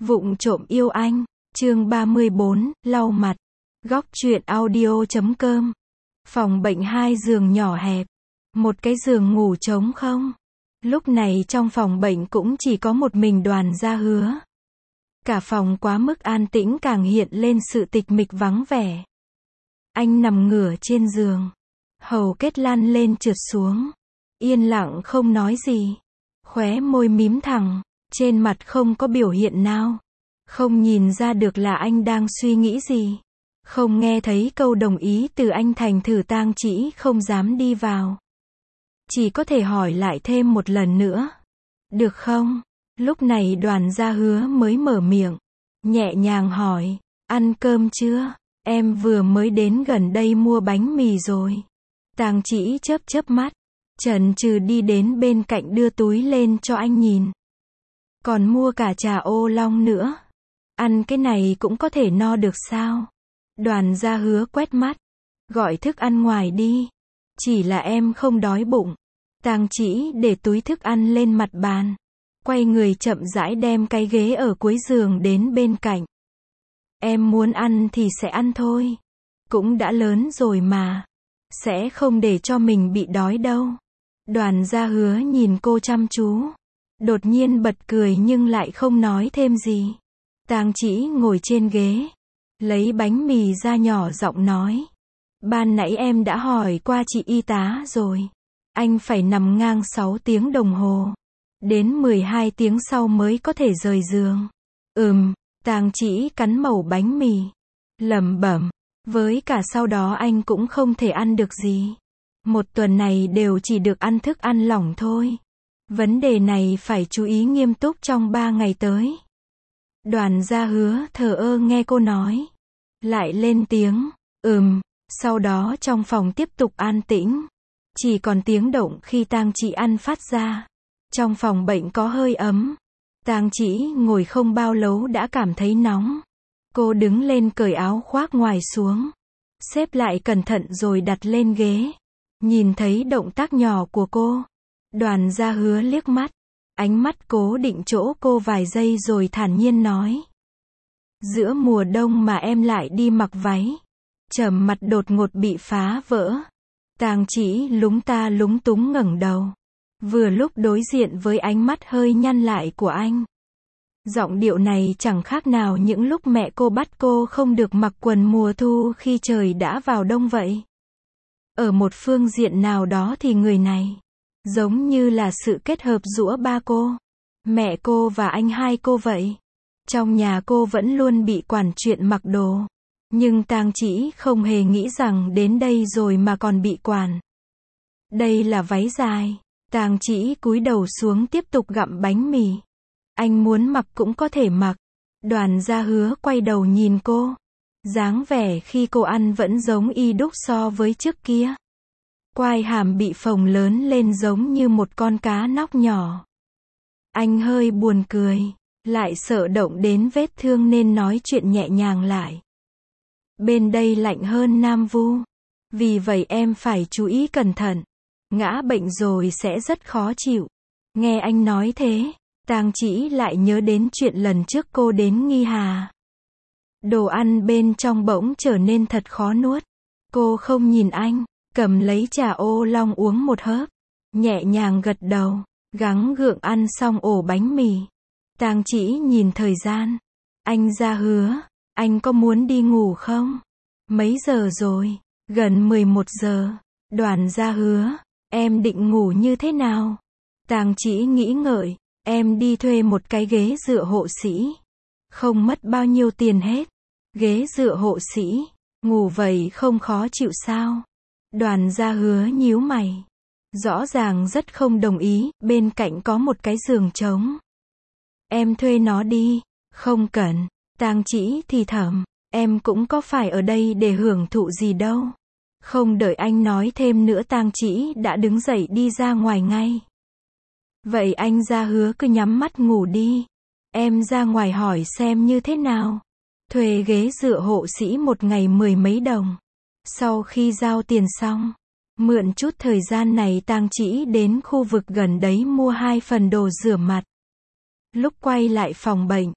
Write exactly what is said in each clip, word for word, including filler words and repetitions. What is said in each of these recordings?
Vụng trộm yêu anh, chương ba mươi bốn, lau mặt. Góc truyện audio chấm com. Phòng bệnh hai giường nhỏ hẹp, một cái giường ngủ trống không. Lúc này trong phòng bệnh cũng chỉ có một mình Đoàn Gia Hứa. Cả phòng quá mức an tĩnh càng hiện lên sự tịch mịch vắng vẻ. Anh nằm ngửa trên giường, hầu kết lăn lên trượt xuống, yên lặng không nói gì, khóe môi mím thẳng, trên mặt không có biểu hiện nào. Không nhìn ra được là anh đang suy nghĩ gì. Không nghe thấy câu đồng ý từ anh thành thử Tang Chỉ không dám đi vào. Chỉ có thể hỏi lại thêm một lần nữa. Được không? Lúc này Đoàn Gia Hứa mới mở miệng, nhẹ nhàng hỏi, ăn cơm chưa? Em vừa mới đến gần đây mua bánh mì rồi. Tang Chỉ chớp chớp mắt, chần chừ đi đến bên cạnh đưa túi lên cho anh nhìn. Còn mua cả trà ô long nữa. Ăn cái này cũng có thể no được sao? Đoàn Gia Hứa quét mắt, gọi thức ăn ngoài đi. Chỉ là em không đói bụng. Tang Chỉ để túi thức ăn lên mặt bàn, quay người chậm rãi đem cái ghế ở cuối giường đến bên cạnh. Em muốn ăn thì sẽ ăn thôi. Cũng đã lớn rồi mà. Sẽ không để cho mình bị đói đâu. Đoàn Gia Hứa nhìn cô chăm chú. Đột nhiên bật cười nhưng lại không nói thêm gì. Tang Chỉ ngồi trên ghế, lấy bánh mì ra nhỏ giọng nói. Ban nãy em đã hỏi qua chị y tá rồi. Anh phải nằm ngang sáu tiếng đồng hồ. Đến mười hai tiếng sau mới có thể rời giường. Ừm, Tang Chỉ cắn mẩu bánh mì, lẩm bẩm. Với cả sau đó anh cũng không thể ăn được gì. Một tuần này đều chỉ được ăn thức ăn lỏng thôi. Vấn đề này phải chú ý nghiêm túc trong ba ngày tới. Đoàn Gia Hứa thờ ơ nghe cô nói. Lại lên tiếng, ừm, sau đó trong phòng tiếp tục an tĩnh. Chỉ còn tiếng động khi Tang Chỉ ăn phát ra. Trong phòng bệnh có hơi ấm. Tang Chỉ ngồi không bao lâu đã cảm thấy nóng. Cô đứng lên cởi áo khoác ngoài xuống, xếp lại cẩn thận rồi đặt lên ghế. Nhìn thấy động tác nhỏ của cô, Đoàn Gia Hứa liếc mắt, ánh mắt cố định chỗ cô vài giây rồi thản nhiên nói. Giữa mùa đông mà em lại đi mặc váy. Trầm mặt đột ngột bị phá vỡ. Tang Chỉ lúng ta lúng túng ngẩng đầu. Vừa lúc đối diện với ánh mắt hơi nhăn lại của anh. Giọng điệu này chẳng khác nào những lúc mẹ cô bắt cô không được mặc quần mùa thu khi trời đã vào đông vậy. Ở một phương diện nào đó thì người này giống như là sự kết hợp giữa ba cô, mẹ cô và anh hai cô vậy. Trong nhà cô vẫn luôn bị quản chuyện mặc đồ. Nhưng Tang Chỉ không hề nghĩ rằng đến đây rồi mà còn bị quản. Đây là váy dài. Tang Chỉ cúi đầu xuống tiếp tục gặm bánh mì. Anh muốn mặc cũng có thể mặc. Đoàn Gia Hứa quay đầu nhìn cô. Dáng vẻ khi cô ăn vẫn giống y đúc so với trước kia. Quai hàm bị phồng lớn lên giống như một con cá nóc nhỏ. Anh hơi buồn cười, lại sợ động đến vết thương nên nói chuyện nhẹ nhàng lại. Bên đây lạnh hơn Nam Vu. Vì vậy em phải chú ý cẩn thận. Ngã bệnh rồi sẽ rất khó chịu. Nghe anh nói thế, Tang Chỉ lại nhớ đến chuyện lần trước cô đến Nghi Hà. Đồ ăn bên trong bỗng trở nên thật khó nuốt. Cô không nhìn anh, cầm lấy trà ô long uống một hớp, nhẹ nhàng gật đầu, gắng gượng ăn xong ổ bánh mì. Tang Chỉ nhìn thời gian. Anh Gia Hứa, anh có muốn đi ngủ không? Mấy giờ rồi? Gần mười một giờ. Đoàn Gia Hứa, em định ngủ như thế nào? Tang Chỉ nghĩ ngợi, em đi thuê một cái ghế dựa hộ sĩ. Không mất bao nhiêu tiền hết. Ghế dựa hộ sĩ, ngủ vậy không khó chịu sao? Đoàn Gia Hứa nhíu mày. Rõ ràng rất không đồng ý, bên cạnh có một cái giường trống. Em thuê nó đi. Không cần. Tang Chỉ thì thầm, em cũng có phải ở đây để hưởng thụ gì đâu. Không đợi anh nói thêm nữa Tang Chỉ đã đứng dậy đi ra ngoài ngay. Vậy anh Gia Hứa cứ nhắm mắt ngủ đi. Em ra ngoài hỏi xem như thế nào. Thuê ghế dựa hộ sĩ một ngày mười mấy đồng. Sau khi giao tiền xong, mượn chút thời gian này Tang Chỉ đến khu vực gần đấy mua hai phần đồ rửa mặt. Lúc quay lại phòng bệnh,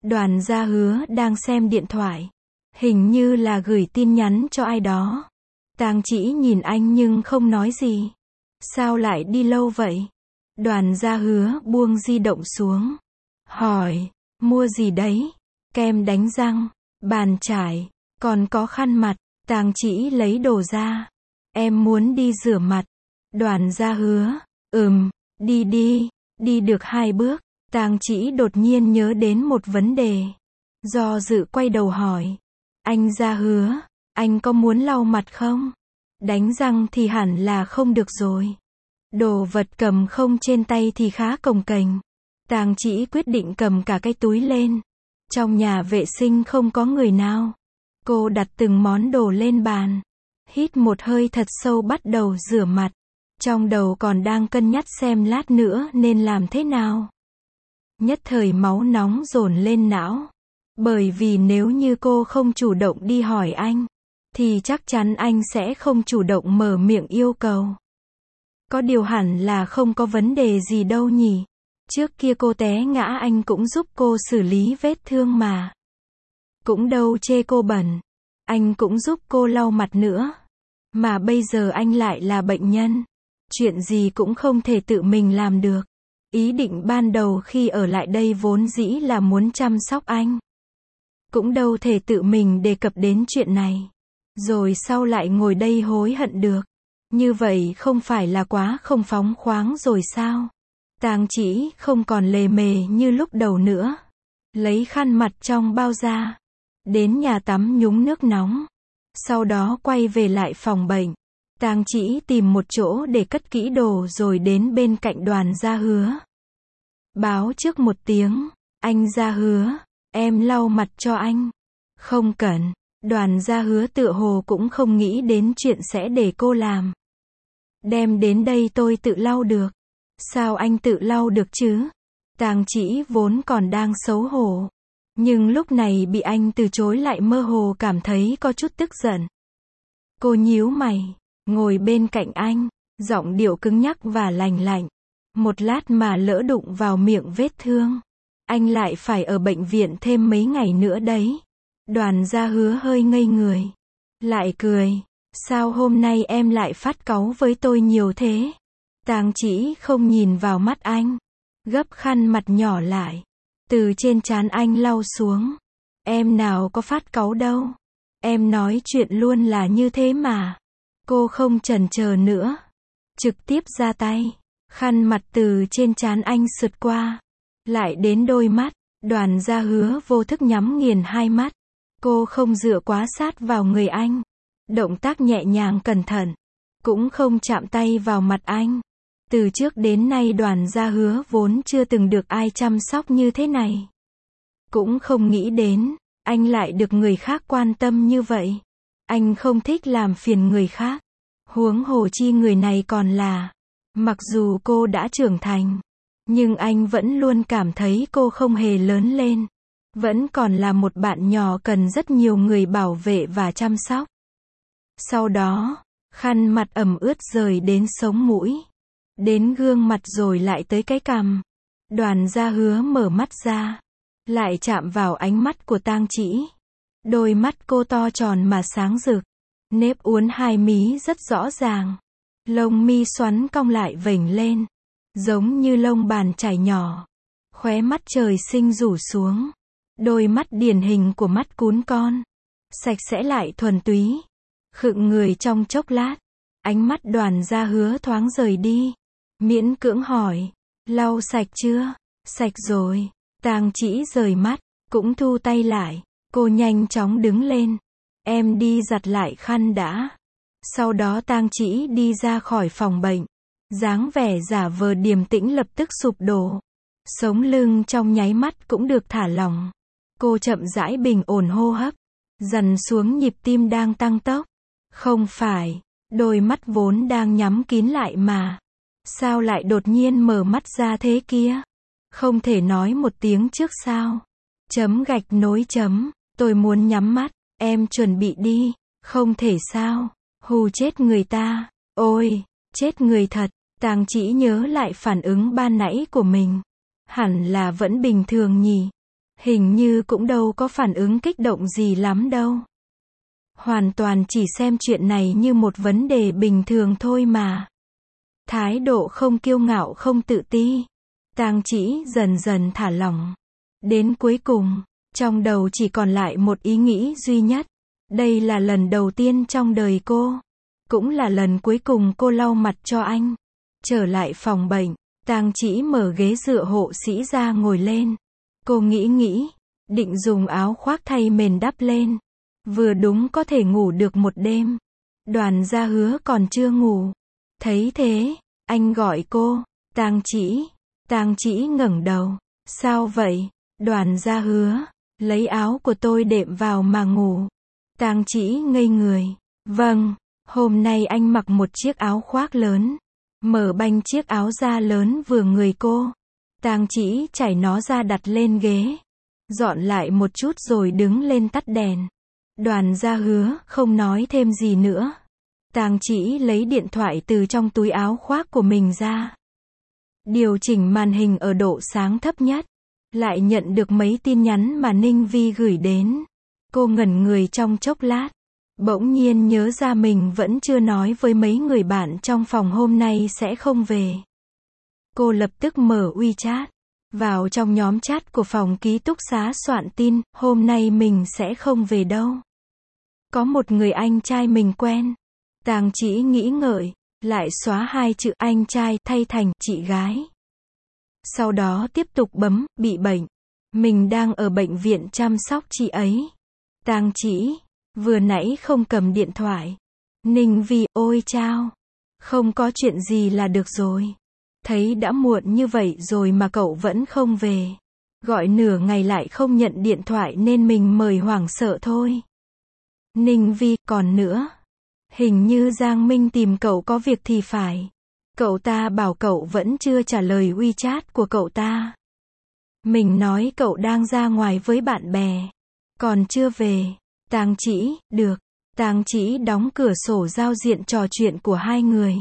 Đoàn Gia Hứa đang xem điện thoại. Hình như là gửi tin nhắn cho ai đó. Tang Chỉ nhìn anh nhưng không nói gì. Sao lại đi lâu vậy? Đoàn Gia Hứa buông di động xuống. Hỏi, mua gì đấy? Kem đánh răng, bàn chải, còn có khăn mặt. Tang Chỉ lấy đồ ra. Em muốn đi rửa mặt. Đoàn Gia Hứa, ừm, đi đi. Đi được hai bước, Tang Chỉ đột nhiên nhớ đến một vấn đề. Do dự quay đầu hỏi. Anh Gia Hứa, anh có muốn lau mặt không? Đánh răng thì hẳn là không được rồi. Đồ vật cầm không trên tay thì khá cồng kềnh. Tang Chỉ quyết định cầm cả cái túi lên. Trong nhà vệ sinh không có người nào. Cô đặt từng món đồ lên bàn. Hít một hơi thật sâu bắt đầu rửa mặt. Trong đầu còn đang cân nhắc xem lát nữa nên làm thế nào. Nhất thời máu nóng dồn lên não. Bởi vì nếu như cô không chủ động đi hỏi anh, thì chắc chắn anh sẽ không chủ động mở miệng yêu cầu. Có điều hẳn là không có vấn đề gì đâu nhỉ. Trước kia cô té ngã anh cũng giúp cô xử lý vết thương mà. Cũng đâu chê cô bẩn. Anh cũng giúp cô lau mặt nữa. Mà bây giờ anh lại là bệnh nhân. Chuyện gì cũng không thể tự mình làm được. Ý định ban đầu khi ở lại đây vốn dĩ là muốn chăm sóc anh. Cũng đâu thể tự mình đề cập đến chuyện này. Rồi sau lại ngồi đây hối hận được. Như vậy không phải là quá không phóng khoáng rồi sao? Tang Chỉ không còn lề mề như lúc đầu nữa. Lấy khăn mặt trong bao ra. Đến nhà tắm nhúng nước nóng. Sau đó quay về lại phòng bệnh. Tang Chỉ tìm một chỗ để cất kỹ đồ rồi đến bên cạnh Đoàn Gia Hứa. Báo trước một tiếng. Anh Gia Hứa, em lau mặt cho anh. Không cần. Đoàn Gia Hứa tựa hồ cũng không nghĩ đến chuyện sẽ để cô làm. Đem đến đây tôi tự lau được. Sao anh tự lau được chứ? Tang Chỉ vốn còn đang xấu hổ. Nhưng lúc này bị anh từ chối lại mơ hồ cảm thấy có chút tức giận. Cô nhíu mày, ngồi bên cạnh anh, giọng điệu cứng nhắc và lành lạnh. Một lát mà lỡ đụng vào miệng vết thương. Anh lại phải ở bệnh viện thêm mấy ngày nữa đấy. Đoàn Gia Hứa hơi ngây người. Lại cười. Sao hôm nay em lại phát cáu với tôi nhiều thế? Tang Chỉ không nhìn vào mắt anh. Gấp khăn mặt nhỏ lại. Từ trên trán anh lau xuống. Em nào có phát cáu đâu. Em nói chuyện luôn là như thế mà. Cô không chần chờ nữa. Trực tiếp ra tay. Khăn mặt từ trên trán anh sượt qua. Lại đến đôi mắt. Đoàn Gia Hứa vô thức nhắm nghiền hai mắt. Cô không dựa quá sát vào người anh. Động tác nhẹ nhàng cẩn thận. Cũng không chạm tay vào mặt anh. Từ trước đến nay Đoàn Gia Hứa vốn chưa từng được ai chăm sóc như thế này. Cũng không nghĩ đến, anh lại được người khác quan tâm như vậy. Anh không thích làm phiền người khác. Huống hồ chi người này còn là, mặc dù cô đã trưởng thành, nhưng anh vẫn luôn cảm thấy cô không hề lớn lên. Vẫn còn là một bạn nhỏ cần rất nhiều người bảo vệ và chăm sóc. Sau đó, khăn mặt ẩm ướt rời đến sống mũi. Đến gương mặt rồi lại tới cái cằm. Đoàn Gia Hứa mở mắt ra. Lại chạm vào ánh mắt của Tang Chỉ. Đôi mắt cô to tròn mà sáng rực. Nếp uốn hai mí rất rõ ràng. Lông mi xoắn cong lại vểnh lên. Giống như lông bàn chải nhỏ. Khóe mắt trời sinh rủ xuống. Đôi mắt điển hình của mắt cún con. Sạch sẽ lại thuần túy. Khựng người trong chốc lát. Ánh mắt Đoàn Gia Hứa thoáng rời đi. Miễn cưỡng hỏi. Lau sạch chưa? Sạch rồi. Tang Chỉ rời mắt. Cũng thu tay lại. Cô nhanh chóng đứng lên. Em đi giặt lại khăn đã. Sau đó Tang Chỉ đi ra khỏi phòng bệnh. Dáng vẻ giả vờ điềm tĩnh lập tức sụp đổ. Sống lưng trong nháy mắt cũng được thả lỏng. Cô chậm rãi bình ổn hô hấp. Dần xuống nhịp tim đang tăng tốc. Không phải. Đôi mắt vốn đang nhắm kín lại mà. Sao lại đột nhiên mở mắt ra thế kia? Không thể nói một tiếng trước sao? Chấm gạch nối chấm. Tôi muốn nhắm mắt. Em chuẩn bị đi. Không thể sao? Hù chết người ta. Ôi, chết người thật. Tang Chỉ nhớ lại phản ứng ban nãy của mình. Hẳn là vẫn bình thường nhỉ. Hình như cũng đâu có phản ứng kích động gì lắm đâu. Hoàn toàn chỉ xem chuyện này như một vấn đề bình thường thôi mà. Thái độ không kiêu ngạo không tự ti. Tang Chỉ dần dần thả lỏng. Đến cuối cùng, trong đầu chỉ còn lại một ý nghĩ duy nhất. Đây là lần đầu tiên trong đời cô. Cũng là lần cuối cùng cô lau mặt cho anh. Trở lại phòng bệnh, Tang Chỉ mở ghế dựa hộ sĩ ra ngồi lên. Cô nghĩ nghĩ, định dùng áo khoác thay mền đắp lên. Vừa đúng có thể ngủ được một đêm. Đoàn Gia Hứa còn chưa ngủ. Thấy thế, anh gọi cô, Tang Chỉ. Tang Chỉ ngẩng đầu. Sao vậy? Đoàn Gia Hứa, lấy áo của tôi đệm vào mà ngủ. Tang Chỉ ngây người. Vâng, hôm nay anh mặc một chiếc áo khoác lớn. Mở banh chiếc áo da lớn vừa người cô. Tang Chỉ chải nó ra đặt lên ghế. Dọn lại một chút rồi đứng lên tắt đèn. Đoàn Gia Hứa không nói thêm gì nữa. Tang Chỉ lấy điện thoại từ trong túi áo khoác của mình ra. Điều chỉnh màn hình ở độ sáng thấp nhất. Lại nhận được mấy tin nhắn mà Ninh Vi gửi đến. Cô ngẩn người trong chốc lát. Bỗng nhiên nhớ ra mình vẫn chưa nói với mấy người bạn trong phòng hôm nay sẽ không về. Cô lập tức mở WeChat. Vào trong nhóm chat của phòng ký túc xá soạn tin, hôm nay mình sẽ không về đâu. Có một người anh trai mình quen. Tang Chỉ nghĩ ngợi, lại xóa hai chữ anh trai thay thành chị gái. Sau đó tiếp tục bấm, bị bệnh. Mình đang ở bệnh viện chăm sóc chị ấy. Tang Chỉ, vừa nãy không cầm điện thoại. Ninh Vi, ôi chao. Không có chuyện gì là được rồi. Thấy đã muộn như vậy rồi mà cậu vẫn không về. Gọi nửa ngày lại không nhận điện thoại nên mình mời hoảng sợ thôi. Ninh Vi, còn nữa. Hình như Giang Minh tìm cậu có việc thì phải. Cậu ta bảo cậu vẫn chưa trả lời WeChat của cậu ta. Mình nói cậu đang ra ngoài với bạn bè. Còn chưa về. Tang Chỉ, được. Tang Chỉ đóng cửa sổ giao diện trò chuyện của hai người.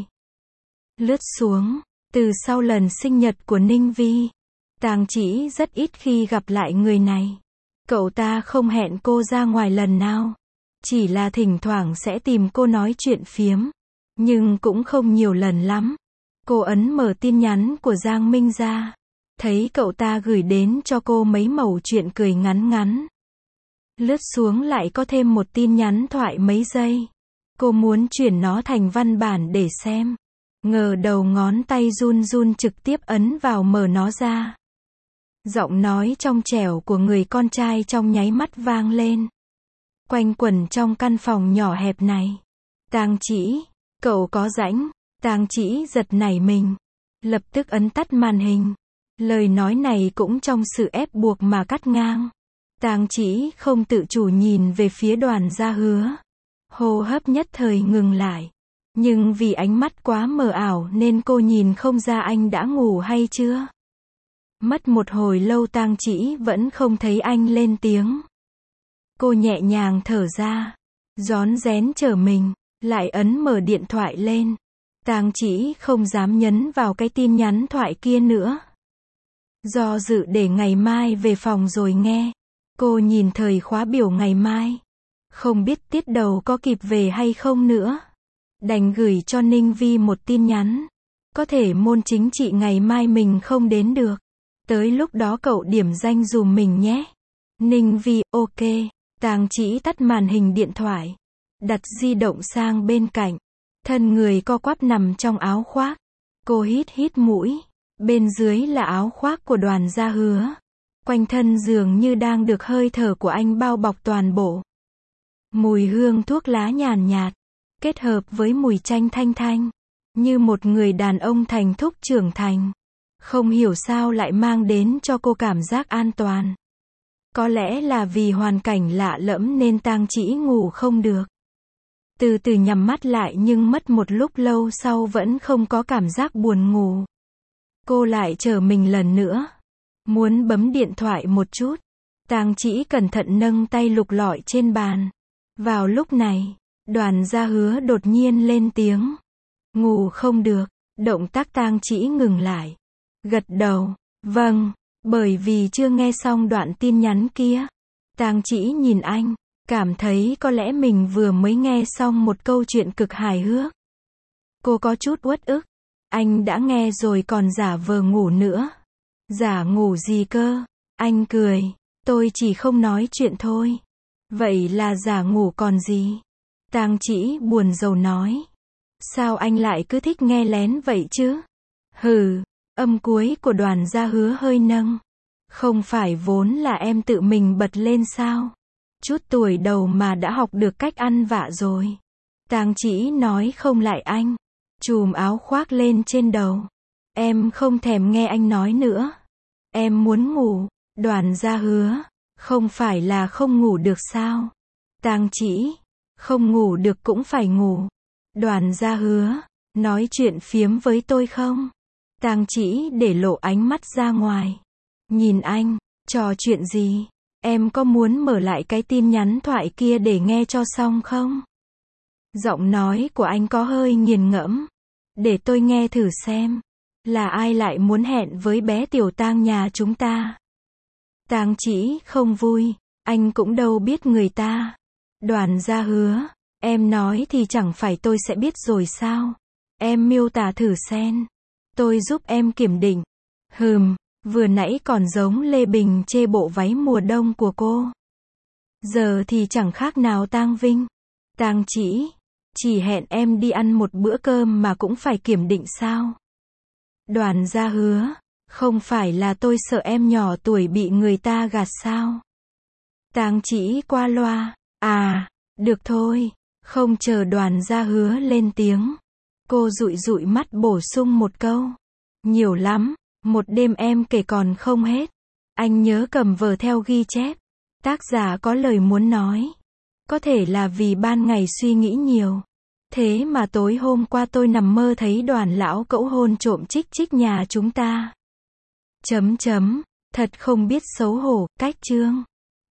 Lướt xuống. Từ sau lần sinh nhật của Ninh Vi, Tang Chỉ rất ít khi gặp lại người này. Cậu ta không hẹn cô ra ngoài lần nào. Chỉ là thỉnh thoảng sẽ tìm cô nói chuyện phiếm. Nhưng cũng không nhiều lần lắm. Cô ấn mở tin nhắn của Giang Minh ra. Thấy cậu ta gửi đến cho cô mấy mẩu chuyện cười ngắn ngắn. Lướt xuống lại có thêm một tin nhắn thoại mấy giây. Cô muốn chuyển nó thành văn bản để xem. Ngờ đầu ngón tay run run trực tiếp ấn vào mở nó ra. Giọng nói trong trẻo của người con trai trong nháy mắt vang lên. Quanh quẩn trong căn phòng nhỏ hẹp này. Tang Chỉ, cậu có rảnh. Tang Chỉ giật nảy mình. Lập tức ấn tắt màn hình. Lời nói này cũng trong sự ép buộc mà cắt ngang. Tang Chỉ không tự chủ nhìn về phía Đoàn Gia Hứa. Hô hấp nhất thời ngừng lại. Nhưng vì ánh mắt quá mờ ảo nên cô nhìn không ra anh đã ngủ hay chưa. Mất một hồi lâu Tang Chỉ vẫn không thấy anh lên tiếng. Cô nhẹ nhàng thở ra. Rón rén trở mình. Lại ấn mở điện thoại lên. Tang Chỉ không dám nhấn vào cái tin nhắn thoại kia nữa. Do dự để ngày mai về phòng rồi nghe. Cô nhìn thời khóa biểu ngày mai. Không biết tiết đầu có kịp về hay không nữa. Đành gửi cho Ninh Vi một tin nhắn. Có thể môn chính trị ngày mai mình không đến được. Tới lúc đó cậu điểm danh dùm mình nhé. Ninh Vi, ok. Tang Chỉ tắt màn hình điện thoại. Đặt di động sang bên cạnh. Thân người co quắp nằm trong áo khoác. Cô hít hít mũi. Bên dưới là áo khoác của Đoàn Gia Hứa. Quanh thân dường như đang được hơi thở của anh bao bọc toàn bộ. Mùi hương thuốc lá nhàn nhạt. Kết hợp với mùi chanh thanh thanh. Như một người đàn ông thành thục trưởng thành. Không hiểu sao lại mang đến cho cô cảm giác an toàn. Có lẽ là vì hoàn cảnh lạ lẫm nên Tang Chỉ ngủ không được. Từ từ nhắm mắt lại nhưng mất một lúc lâu sau vẫn không có cảm giác buồn ngủ. Cô lại trở mình lần nữa. Muốn bấm điện thoại một chút. Tang Chỉ cẩn thận nâng tay lục lọi trên bàn. Vào lúc này, Đoàn Gia Hứa đột nhiên lên tiếng. Ngủ không được. Động tác Tang Chỉ ngừng lại. Gật đầu. Vâng. Bởi vì chưa nghe xong đoạn tin nhắn kia. Tang Chỉ nhìn anh, cảm thấy có lẽ mình vừa mới nghe xong một câu chuyện cực hài hước. Cô có chút uất ức. Anh đã nghe rồi còn giả vờ ngủ nữa. Giả ngủ gì cơ? Anh cười. Tôi chỉ không nói chuyện thôi. Vậy là giả ngủ còn gì? Tang Chỉ buồn rầu nói. Sao anh lại cứ thích nghe lén vậy chứ? Hừ, âm cuối của Đoàn Gia Hứa hơi nâng. Không phải vốn là em tự mình bật lên sao? Chút tuổi đầu mà đã học được cách ăn vạ rồi. Tang Chỉ nói không lại anh. Chùm áo khoác lên trên đầu. Em không thèm nghe anh nói nữa. Em muốn ngủ. Đoàn Gia Hứa. Không phải là không ngủ được sao? Tang Chỉ. Không ngủ được cũng phải ngủ. Đoàn Gia Hứa. Nói chuyện phiếm với tôi không? Tang Chỉ để lộ ánh mắt ra ngoài. Nhìn anh. Trò chuyện gì? Em có muốn mở lại cái tin nhắn thoại kia để nghe cho xong không? Giọng nói của anh có hơi nghiền ngẫm. Để tôi nghe thử xem. Là ai lại muốn hẹn với bé tiểu Tang nhà chúng ta? Tang Chỉ không vui. Anh cũng đâu biết người ta. Đoàn Gia Hứa. Em nói thì chẳng phải tôi sẽ biết rồi sao? Em miêu tả thử xem. Tôi giúp em kiểm định. Hừm, vừa nãy còn giống Lê Bình chê bộ váy mùa đông của cô. Giờ thì chẳng khác nào Tang Vinh. Tang Chỉ. Chỉ hẹn em đi ăn một bữa cơm mà cũng phải kiểm định sao? Đoàn Gia Hứa. Không phải là tôi sợ em nhỏ tuổi bị người ta gạt sao? Tang Chỉ qua loa. À, được thôi. Không chờ Đoàn Gia Hứa lên tiếng. Cô dụi dụi mắt bổ sung một câu. Nhiều lắm. Một đêm em kể còn không hết. Anh nhớ cầm vở theo ghi chép. Tác giả có lời muốn nói. Có thể là vì ban ngày suy nghĩ nhiều. Thế mà tối hôm qua tôi nằm mơ thấy Đoàn lão cẩu hôn trộm Trích Trích nhà chúng ta. Chấm chấm. Thật không biết xấu hổ. Cách chương.